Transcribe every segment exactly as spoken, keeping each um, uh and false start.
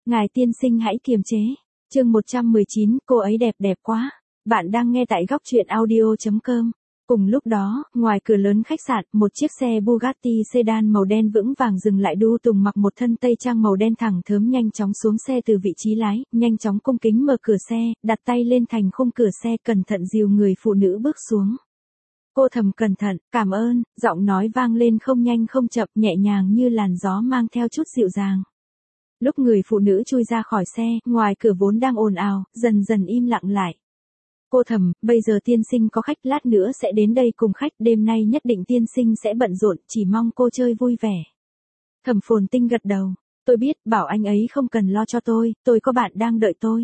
Ngài tiên sinh hãy kiềm chế. Chương một trăm mười chín, cô ấy đẹp đẹp quá. Bạn đang nghe tại góc truyện audio chấm com. Cùng lúc đó, ngoài cửa lớn khách sạn, một chiếc xe Bugatti sedan màu đen vững vàng dừng lại. Du Tùng mặc một thân tây trang màu đen thẳng thớm nhanh chóng xuống xe từ vị trí lái, nhanh chóng cung kính mở cửa xe, đặt tay lên thành khung cửa xe, cẩn thận dìu người phụ nữ bước xuống. Cô thầm cẩn thận, cảm ơn, giọng nói vang lên không nhanh không chậm, nhẹ nhàng như làn gió mang theo chút dịu dàng. Lúc người phụ nữ chui ra khỏi xe, ngoài cửa vốn đang ồn ào, dần dần im lặng lại. Cô thầm, bây giờ tiên sinh có khách, lát nữa sẽ đến đây cùng khách, đêm nay nhất định tiên sinh sẽ bận rộn, chỉ mong cô chơi vui vẻ. Thẩm Phồn Tinh gật đầu, tôi biết, bảo anh ấy không cần lo cho tôi, tôi có bạn đang đợi tôi.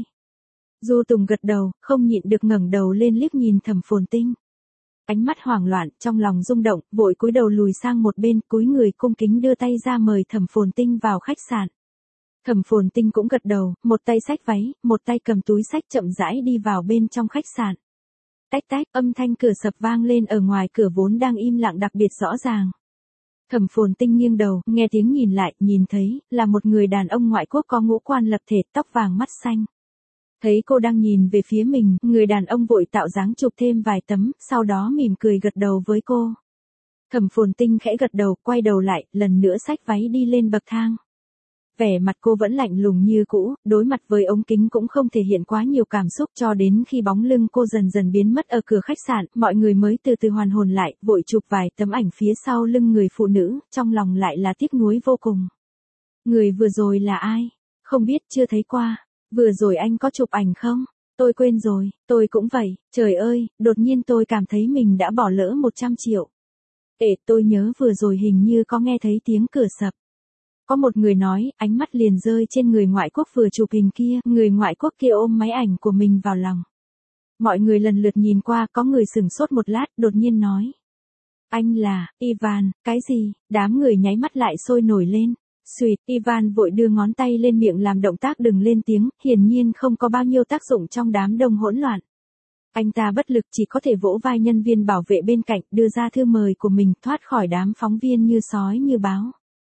Du Tùng gật đầu, không nhịn được ngẩng đầu lên liếc nhìn Thẩm Phồn Tinh. Ánh mắt hoảng loạn, trong lòng rung động, vội cúi đầu lùi sang một bên, cúi người cung kính đưa tay ra mời Thẩm Phồn Tinh vào khách sạn. Thẩm Phồn Tinh cũng gật đầu, một tay xách váy, một tay cầm túi xách chậm rãi đi vào bên trong khách sạn. Tách tách, âm thanh cửa sập vang lên ở ngoài cửa vốn đang im lặng đặc biệt rõ ràng. Thẩm Phồn Tinh nghiêng đầu, nghe tiếng nhìn lại, nhìn thấy, là một người đàn ông ngoại quốc có ngũ quan lập thể, tóc vàng mắt xanh. Thấy cô đang nhìn về phía mình, người đàn ông vội tạo dáng chụp thêm vài tấm, sau đó mỉm cười gật đầu với cô. Thẩm Phồn Tinh khẽ gật đầu, quay đầu lại, lần nữa xách váy đi lên bậc thang. Vẻ mặt cô vẫn lạnh lùng như cũ, đối mặt với ống kính cũng không thể hiện quá nhiều cảm xúc, cho đến khi bóng lưng cô dần dần biến mất ở cửa khách sạn, mọi người mới từ từ hoàn hồn lại, vội chụp vài tấm ảnh phía sau lưng người phụ nữ, trong lòng lại là tiếc nuối vô cùng. Người vừa rồi là ai? Không biết, chưa thấy qua. Vừa rồi anh có chụp ảnh không? Tôi quên rồi, tôi cũng vậy, trời ơi, đột nhiên tôi cảm thấy mình đã bỏ lỡ một trăm triệu. Ê, tôi nhớ vừa rồi hình như có nghe thấy tiếng cửa sập. Có một người nói, ánh mắt liền rơi trên người ngoại quốc vừa chụp hình kia, người ngoại quốc kia ôm máy ảnh của mình vào lòng. Mọi người lần lượt nhìn qua, có người sửng sốt một lát, đột nhiên nói. Anh là, Ivan, cái gì? Đám người nháy mắt lại sôi nổi lên. Xuyệt, Ivan vội đưa ngón tay lên miệng làm động tác đừng lên tiếng, hiển nhiên không có bao nhiêu tác dụng trong đám đông hỗn loạn. Anh ta bất lực chỉ có thể vỗ vai nhân viên bảo vệ bên cạnh, đưa ra thư mời của mình, thoát khỏi đám phóng viên như sói như báo.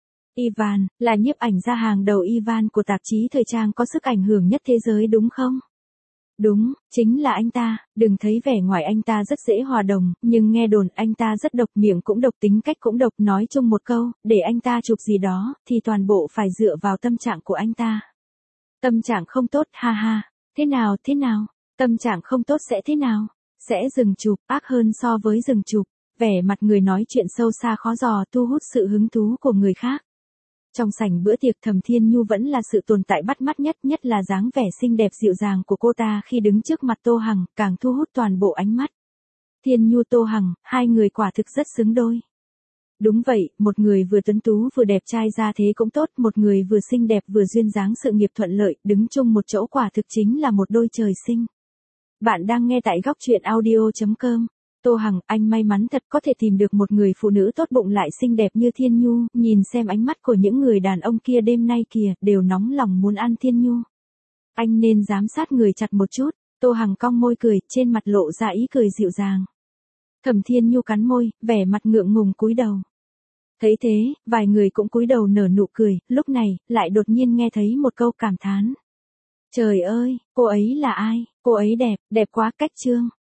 Ivan, là nhiếp ảnh gia hàng đầu Ivan của tạp chí thời trang có sức ảnh hưởng nhất thế giới đúng không? Đúng, chính là anh ta, đừng thấy vẻ ngoài anh ta rất dễ hòa đồng, nhưng nghe đồn anh ta rất độc, miệng cũng độc, tính cách cũng độc, nói chung một câu, để anh ta chụp gì đó, thì toàn bộ phải dựa vào tâm trạng của anh ta. Tâm trạng không tốt, ha ha, thế nào, thế nào, tâm trạng không tốt sẽ thế nào? Sẽ dừng chụp, ác hơn so với dừng chụp, vẻ mặt người nói chuyện sâu xa khó dò, thu hút sự hứng thú của người khác. Trong sảnh bữa tiệc, Thẩm Thiên Nhu vẫn là sự tồn tại bắt mắt nhất, nhất là dáng vẻ xinh đẹp dịu dàng của cô ta khi đứng trước mặt Tô Hằng, càng thu hút toàn bộ ánh mắt. Thiên Nhu Tô Hằng, hai người quả thực rất xứng đôi. Đúng vậy, một người vừa tuấn tú vừa đẹp trai ra thế cũng tốt, một người vừa xinh đẹp vừa duyên dáng sự nghiệp thuận lợi, đứng chung một chỗ quả thực chính là một đôi trời sinh. Bạn đang nghe tại góc truyện audio chấm com. Tô Hằng, anh may mắn thật có thể tìm được một người phụ nữ tốt bụng lại xinh đẹp như Thiên Nhu, nhìn xem ánh mắt của những người đàn ông kia đêm nay kìa, đều nóng lòng muốn ăn Thiên Nhu. Anh nên giám sát người chặt một chút, Tô Hằng cong môi cười, trên mặt lộ ra ý cười dịu dàng. Thẩm Thiên Nhu cắn môi, vẻ mặt ngượng ngùng cúi đầu. Thấy thế, vài người cũng cúi đầu nở nụ cười, lúc này, lại đột nhiên nghe thấy một câu cảm thán. Trời ơi, cô ấy là ai? Cô ấy đẹp, đẹp quá, cách trương.